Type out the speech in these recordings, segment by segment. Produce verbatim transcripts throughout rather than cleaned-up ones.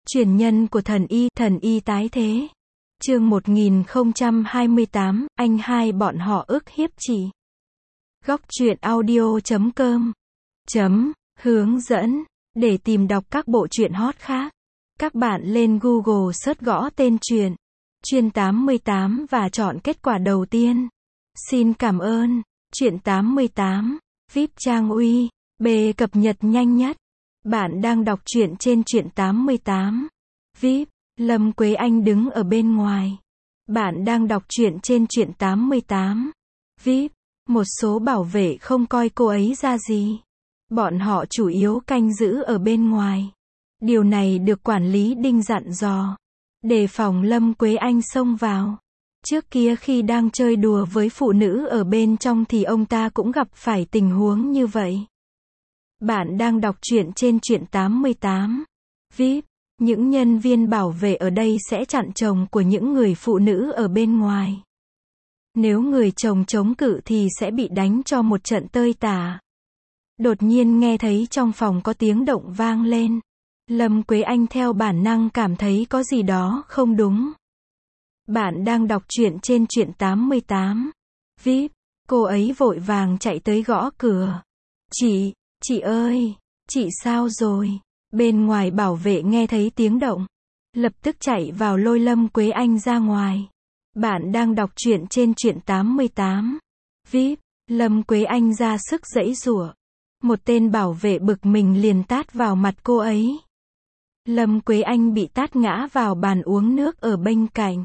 Truyền nhân của thần y, thần y tái thế. Chương một nghìn không trăm hai mươi tám, anh hai bọn họ ức hiếp chị. Góc truyện audio chấm com chấm hướng dẫn để tìm đọc các bộ truyện hot khác. Các bạn lên Google search gõ tên truyện Truyện tám mươi tám và chọn kết quả đầu tiên. Xin cảm ơn. Truyện tám mươi tám, vê i pê Trang Uy, B cập nhật nhanh nhất. Bạn đang đọc truyện trên Truyện tám mươi tám. vê i pê, Lâm Quế Anh đứng ở bên ngoài. Bạn đang đọc truyện trên Truyện tám mươi tám. vê i pê, một số bảo vệ không coi cô ấy ra gì. Bọn họ chủ yếu canh giữ ở bên ngoài. Điều này được quản lý Đinh dặn dò. Đề phòng Lâm Quế Anh xông vào. Trước kia khi đang chơi đùa với phụ nữ ở bên trong thì ông ta cũng gặp phải tình huống như vậy. Bạn đang đọc truyện trên Truyện tám mươi tám. vê i pê, những nhân viên bảo vệ ở đây sẽ chặn chồng của những người phụ nữ ở bên ngoài. Nếu người chồng chống cự thì sẽ bị đánh cho một trận tơi tả. Đột nhiên nghe thấy trong phòng có tiếng động vang lên. Lâm Quế Anh theo bản năng cảm thấy có gì đó không đúng. Bạn đang đọc truyện trên Truyện tám mươi tám. vê i pê, cô ấy vội vàng chạy tới gõ cửa. Chị, chị ơi, chị sao rồi? Bên ngoài bảo vệ nghe thấy tiếng động. Lập tức chạy vào lôi Lâm Quế Anh ra ngoài. Bạn đang đọc truyện trên Truyện tám mươi tám. vê i pê, Lâm Quế Anh ra sức giãy giụa. Một tên bảo vệ bực mình liền tát vào mặt cô ấy. Lâm Quế Anh bị tát ngã vào bàn uống nước ở bên cạnh.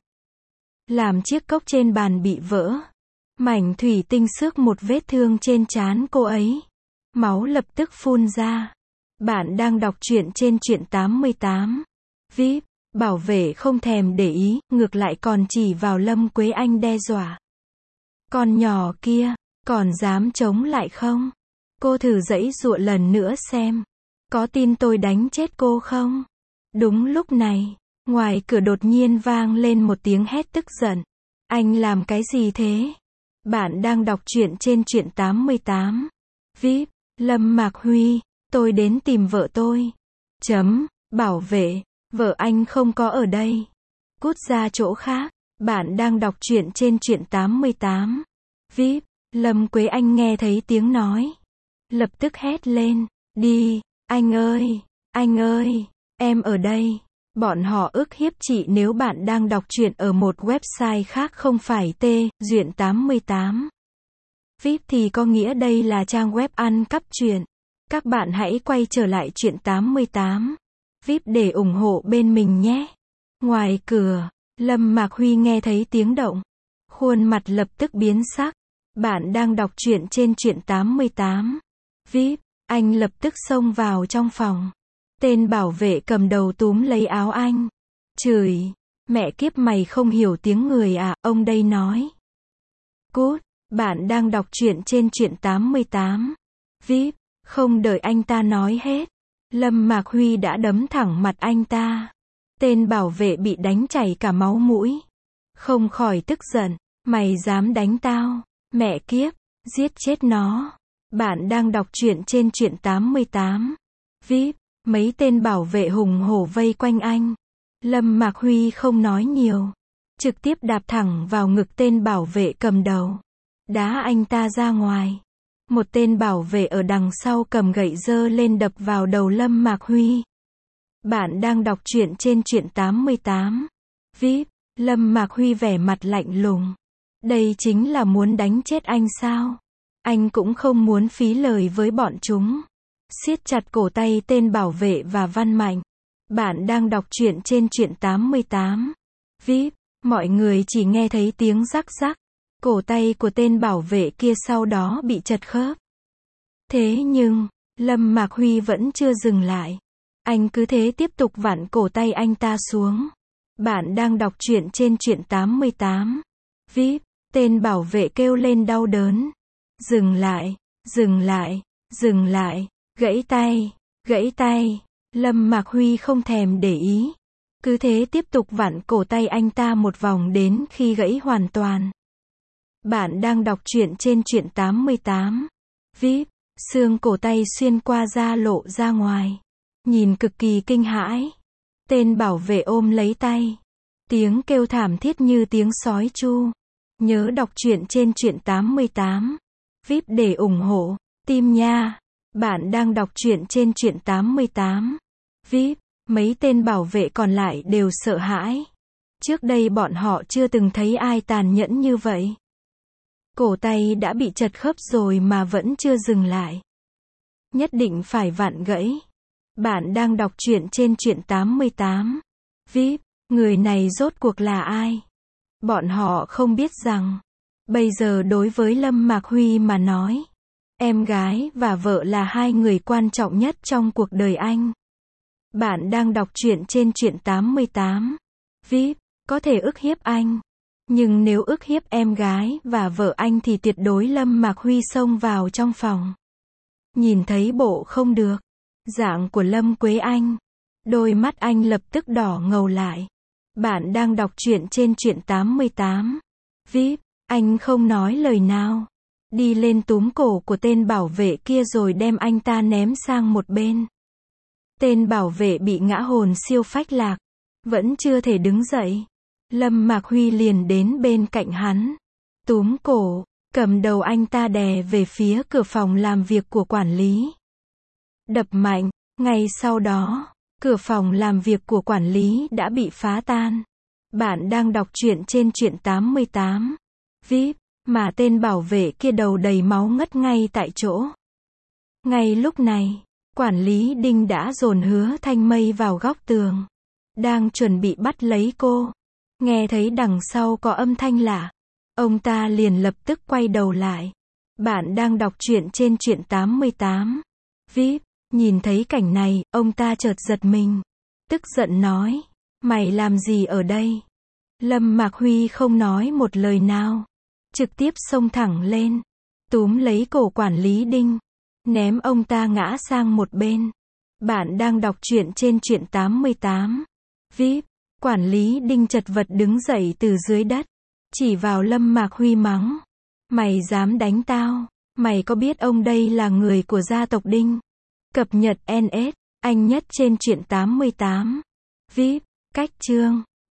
Làm chiếc cốc trên bàn bị vỡ. Mảnh thủy tinh xước một vết thương trên trán cô ấy. Máu lập tức phun ra. Bạn đang đọc truyện trên Truyện tám mươi tám. vê i pê, bảo vệ không thèm để ý, ngược lại còn chỉ vào Lâm Quế Anh đe dọa. Con nhỏ kia, còn dám chống lại không? Cô thử giãy giụa lần nữa xem. Có tin tôi đánh chết cô không? Đúng lúc này, ngoài cửa đột nhiên vang lên một tiếng hét tức giận. Anh làm cái gì thế? Bạn đang đọc truyện trên Truyện tám mươi tám. vê i pê, Lâm Mạc Huy, tôi đến tìm vợ tôi. Chấm, bảo vệ, vợ anh không có ở đây. Cút ra chỗ khác. Bạn đang đọc truyện trên Truyện tám mươi tám. vê i pê, Lâm Quế Anh nghe thấy tiếng nói. Lập tức hét lên, đi, anh ơi, anh ơi, em ở đây. Bọn họ ức hiếp chị. Nếu bạn đang đọc truyện ở một website khác không phải T, Truyện tám mươi tám. vê i pê thì có nghĩa đây là trang web ăn cắp truyện. Các bạn hãy quay trở lại Truyện tám mươi tám. vê i pê để ủng hộ bên mình nhé. Ngoài cửa, Lâm Mạc Huy nghe thấy tiếng động. Khuôn mặt lập tức biến sắc. Bạn đang đọc truyện trên Truyện tám mươi tám. vê i pê, anh lập tức xông vào trong phòng. Tên bảo vệ cầm đầu túm lấy áo anh. Chửi, mẹ kiếp mày không hiểu tiếng người à, ông đây nói. Cút, bạn đang đọc truyện trên Truyện tám mươi tám. vê i pê, không đợi anh ta nói hết. Lâm Mạc Huy đã đấm thẳng mặt anh ta. Tên bảo vệ bị đánh chảy cả máu mũi. Không khỏi tức giận. Mày dám đánh tao? Mẹ kiếp, giết chết nó. Bạn đang đọc truyện trên Truyện tám mươi tám. vê i pê, mấy tên bảo vệ hùng hổ vây quanh anh. Lâm Mạc Huy không nói nhiều. Trực tiếp đạp thẳng vào ngực tên bảo vệ cầm đầu. Đá anh ta ra ngoài. Một tên bảo vệ ở đằng sau cầm gậy giơ lên đập vào đầu Lâm Mạc Huy. Bạn đang đọc truyện trên Truyện tám mươi tám. vê i pê, Lâm Mạc Huy vẻ mặt lạnh lùng. Đây chính là muốn đánh chết anh sao? Anh cũng không muốn phí lời với bọn chúng. Siết chặt cổ tay tên bảo vệ và Văn Mạnh. Bạn đang đọc truyện trên Truyện tám mươi tám. vê i pê, mọi người chỉ nghe thấy tiếng rắc rắc. Cổ tay của tên bảo vệ kia sau đó bị chật khớp. Thế nhưng, Lâm Mạc Huy vẫn chưa dừng lại. Anh cứ thế tiếp tục vặn cổ tay anh ta xuống. Bạn đang đọc truyện trên Truyện tám mươi tám. vê i pê, tên bảo vệ kêu lên đau đớn. Dừng lại, dừng lại, dừng lại, gãy tay, gãy tay. Lâm Mạc Huy không thèm để ý. Cứ thế tiếp tục vặn cổ tay anh ta một vòng đến khi gãy hoàn toàn. Bạn đang đọc truyện trên Truyện tám mươi tám. vê i pê, xương cổ tay xuyên qua da lộ ra ngoài. Nhìn cực kỳ kinh hãi. Tên bảo vệ ôm lấy tay. Tiếng kêu thảm thiết như tiếng sói chu. Nhớ đọc truyện trên truyện tám mươi tám. vê i pê để ủng hộ. Tim nha. Bạn đang đọc truyện trên truyện tám mươi tám. vê i pê. Mấy tên bảo vệ còn lại đều sợ hãi. Trước đây bọn họ chưa từng thấy ai tàn nhẫn như vậy. Cổ tay đã bị chật khớp rồi mà vẫn chưa dừng lại. Nhất định phải vặn gãy. Bạn đang đọc truyện trên truyện tám mươi tám. vê i pê. Người này rốt cuộc là ai? Bọn họ không biết rằng, bây giờ đối với Lâm Mạc Huy mà nói, em gái và vợ là hai người quan trọng nhất trong cuộc đời anh. Bạn đang đọc truyện trên truyện tám mươi tám. vê i pê. Có thể ức hiếp anh. Nhưng nếu ức hiếp em gái và vợ anh thì tuyệt đối Lâm Mạc Huy xông vào trong phòng. Nhìn thấy bộ không được. Dạng của Lâm Quế Anh. Đôi mắt anh lập tức đỏ ngầu lại. Bạn đang đọc truyện trên truyện tám mươi tám. vê i pê. Anh không nói lời nào. Đi lên túm cổ của tên bảo vệ kia rồi đem anh ta ném sang một bên. Tên bảo vệ bị ngã hồn siêu phách lạc. Vẫn chưa thể đứng dậy. Lâm Mạc Huy liền đến bên cạnh hắn. Túm cổ, cầm đầu anh ta đè về phía cửa phòng làm việc của quản lý. Đập mạnh, ngay sau đó, cửa phòng làm việc của quản lý đã bị phá tan. Bạn đang đọc truyện trên truyện tám mươi tám. vê i pê, mà tên bảo vệ kia đầu đầy máu ngất ngay tại chỗ. Ngay lúc này, quản lý Đinh đã dồn Hứa Thanh Mây vào góc tường. Đang chuẩn bị bắt lấy cô. Nghe thấy đằng sau có âm thanh lạ. Ông ta liền lập tức quay đầu lại. Bạn đang đọc truyện trên truyện tám mươi tám. vê i pê, nhìn thấy cảnh này, ông ta chợt giật mình. Tức giận nói. Mày làm gì ở đây? Lâm Mạc Huy không nói một lời nào. Trực tiếp xông thẳng lên. Túm lấy cổ quản lý Đinh. Ném ông ta ngã sang một bên. Bạn đang đọc truyện trên truyện tám mươi tám. vê i pê, quản lý Đinh chật vật đứng dậy từ dưới đất. Chỉ vào Lâm Mạc Huy mắng. Mày dám đánh tao? Mày có biết ông đây là người của gia tộc Đinh? Cập nhật en ét, anh nhất trên truyện tám mươi tám. vê i pê, cách chương.